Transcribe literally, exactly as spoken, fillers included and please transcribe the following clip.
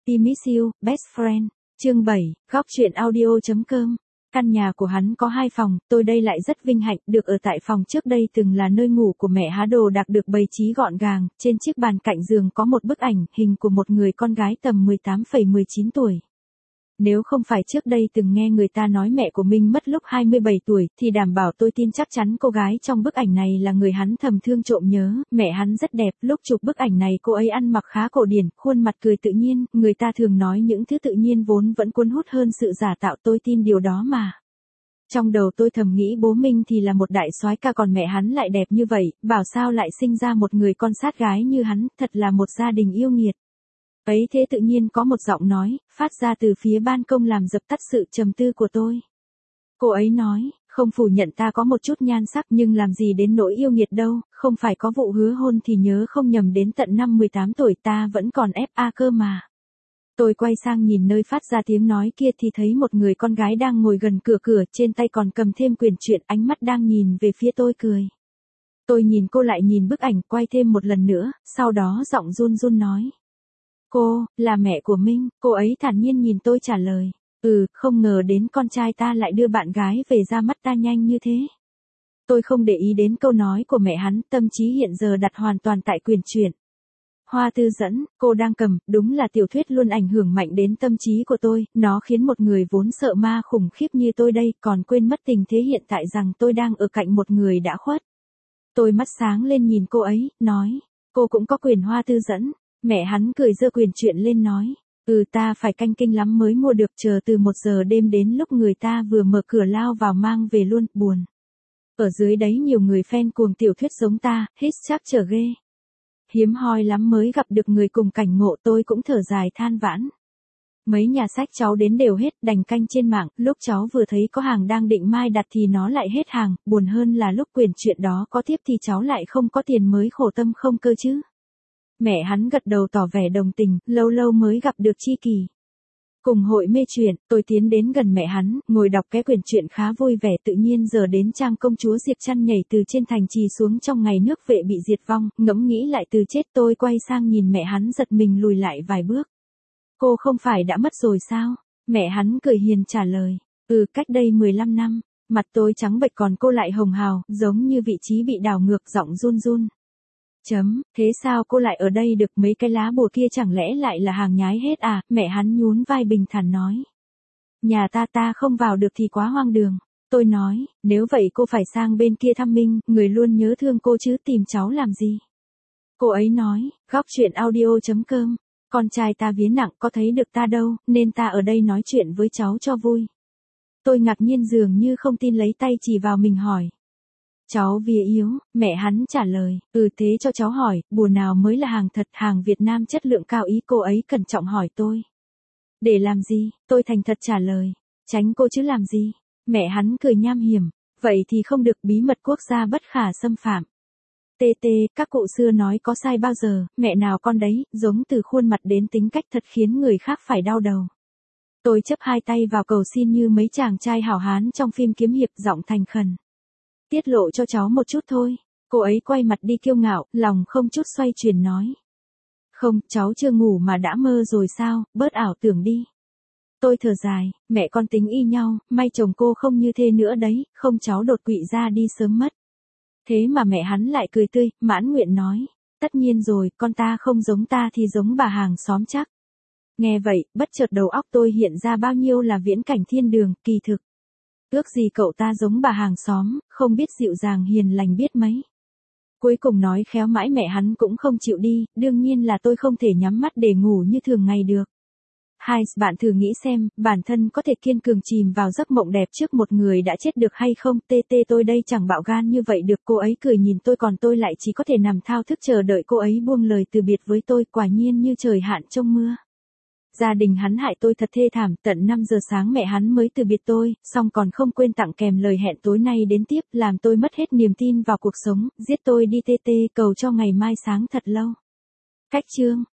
Happy Miss You, Best Friend. Chương bảy, góc truyện audio chấm com. Căn nhà của hắn có hai phòng, tôi đây lại rất vinh hạnh được ở tại phòng trước đây từng là nơi ngủ của mẹ há đồ đạc được bày trí gọn gàng, trên chiếc bàn cạnh giường có một bức ảnh hình của một người con gái tầm mười tám phẩy mười chín tuổi. Nếu không phải trước đây từng nghe người ta nói mẹ của mình mất lúc hai mươi bảy tuổi, thì đảm bảo tôi tin chắc chắn cô gái trong bức ảnh này là người hắn thầm thương trộm nhớ. Mẹ hắn rất đẹp, lúc chụp bức ảnh này cô ấy ăn mặc khá cổ điển, khuôn mặt cười tự nhiên, người ta thường nói những thứ tự nhiên vốn vẫn cuốn hút hơn sự giả tạo, tôi tin điều đó mà. Trong đầu tôi thầm nghĩ bố mình thì là một đại soái ca còn mẹ hắn lại đẹp như vậy, bảo sao lại sinh ra một người con sát gái như hắn, thật là một gia đình yêu nghiệt. Ấy thế tự nhiên có một giọng nói, phát ra từ phía ban công làm dập tắt sự trầm tư của tôi. Cô ấy nói, không phủ nhận ta có một chút nhan sắc nhưng làm gì đến nỗi yêu nghiệt đâu, không phải có vụ hứa hôn thì nhớ không nhầm đến tận năm mười tám tuổi ta vẫn còn ép a cơ mà. Tôi quay sang nhìn nơi phát ra tiếng nói kia thì thấy một người con gái đang ngồi gần cửa cửa, trên tay còn cầm thêm quyển truyện, ánh mắt đang nhìn về phía tôi cười. Tôi nhìn cô lại nhìn bức ảnh, quay thêm một lần nữa, sau đó giọng run run nói. Cô, là mẹ của Minh, cô ấy thản nhiên nhìn tôi trả lời. Ừ, không ngờ đến con trai ta lại đưa bạn gái về ra mắt ta nhanh như thế. Tôi không để ý đến câu nói của mẹ hắn, tâm trí hiện giờ đặt hoàn toàn tại quyển truyện. Hoa Tư Dẫn, cô đang cầm, đúng là tiểu thuyết luôn ảnh hưởng mạnh đến tâm trí của tôi, nó khiến một người vốn sợ ma khủng khiếp như tôi đây còn quên mất tình thế hiện tại rằng tôi đang ở cạnh một người đã khuất. Tôi mắt sáng lên nhìn cô ấy, nói, cô cũng có quyển Hoa Tư Dẫn. Mẹ hắn cười giơ quyển truyện lên nói, ừ ta phải canh kinh lắm mới mua được, chờ từ một giờ đêm đến lúc người ta vừa mở cửa lao vào mang về luôn, buồn. Ở dưới đấy nhiều người fan cuồng tiểu thuyết giống ta, hít chắc trở ghê. Hiếm hoi lắm mới gặp được người cùng cảnh ngộ, tôi cũng thở dài than vãn. Mấy nhà sách cháu đến đều hết, đành canh trên mạng, lúc cháu vừa thấy có hàng đang định mai đặt thì nó lại hết hàng, buồn hơn là lúc quyển truyện đó có tiếp thì cháu lại không có tiền mới khổ tâm không cơ chứ. Mẹ hắn gật đầu tỏ vẻ đồng tình, lâu lâu mới gặp được tri kỷ. Cùng hội mê truyện, tôi tiến đến gần mẹ hắn, ngồi đọc cái quyển truyện khá vui vẻ, tự nhiên giờ đến trang công chúa Diệp Trăn nhảy từ trên thành trì xuống trong ngày nước Vệ bị diệt vong, ngẫm nghĩ lại từ chết, tôi quay sang nhìn mẹ hắn giật mình lùi lại vài bước. Cô không phải đã mất rồi sao? Mẹ hắn cười hiền trả lời, ừ cách đây mười lăm năm, mặt tôi trắng bệch còn cô lại hồng hào, giống như vị trí bị đảo ngược, giọng run run. Chấm, thế sao cô lại ở đây được, mấy cái lá bùa kia chẳng lẽ lại là hàng nhái hết à, mẹ hắn nhún vai bình thản nói. Nhà ta ta không vào được thì quá hoang đường. Tôi nói, nếu vậy cô phải sang bên kia thăm Minh, người luôn nhớ thương cô chứ tìm cháu làm gì. Cô ấy nói, góc truyện audio chấm com, con trai ta vía nặng có thấy được ta đâu, nên ta ở đây nói chuyện với cháu cho vui. Tôi ngạc nhiên dường như không tin lấy tay chỉ vào mình hỏi. Cháu vía yếu, mẹ hắn trả lời, ừ thế cho cháu hỏi, bùa nào mới là hàng thật, hàng Việt Nam chất lượng cao ý, cô ấy cẩn trọng hỏi tôi. Để làm gì, tôi thành thật trả lời, tránh cô chứ làm gì, mẹ hắn cười nham hiểm, vậy thì không được, bí mật quốc gia bất khả xâm phạm. Tê tê, các cụ xưa nói có sai bao giờ, mẹ nào con đấy, giống từ khuôn mặt đến tính cách thật khiến người khác phải đau đầu. Tôi chấp hai tay vào cầu xin như mấy chàng trai hảo hán trong phim kiếm hiệp, giọng thành khẩn. Tiết lộ cho cháu một chút thôi. Cô ấy quay mặt đi kiêu ngạo, lòng không chút xoay chuyển nói. Không, cháu chưa ngủ mà đã mơ rồi sao, bớt ảo tưởng đi. Tôi thở dài, mẹ con tính y nhau, may chồng cô không như thế nữa đấy, không cháu đột quỵ ra đi sớm mất. Thế mà mẹ hắn lại cười tươi, mãn nguyện nói. Tất nhiên rồi, con ta không giống ta thì giống bà hàng xóm chắc. Nghe vậy, bất chợt đầu óc tôi hiện ra bao nhiêu là viễn cảnh thiên đường, kỳ thực. Ước gì cậu ta giống bà hàng xóm, không biết dịu dàng hiền lành biết mấy. Cuối cùng nói khéo mãi mẹ hắn cũng không chịu đi, đương nhiên là tôi không thể nhắm mắt để ngủ như thường ngày được. Hai, bạn thử nghĩ xem, bản thân có thể kiên cường chìm vào giấc mộng đẹp trước một người đã chết được hay không, tê tê tôi đây chẳng bạo gan như vậy được, cô ấy cười nhìn tôi còn tôi lại chỉ có thể nằm thao thức chờ đợi cô ấy buông lời từ biệt với tôi, quả nhiên như trời hạn trong mưa. Gia đình hắn hại tôi thật thê thảm, tận năm giờ sáng mẹ hắn mới từ biệt tôi, xong còn không quên tặng kèm lời hẹn tối nay đến tiếp, làm tôi mất hết niềm tin vào cuộc sống, giết tôi đi tê tê, cầu cho ngày mai sáng thật lâu. Cách chương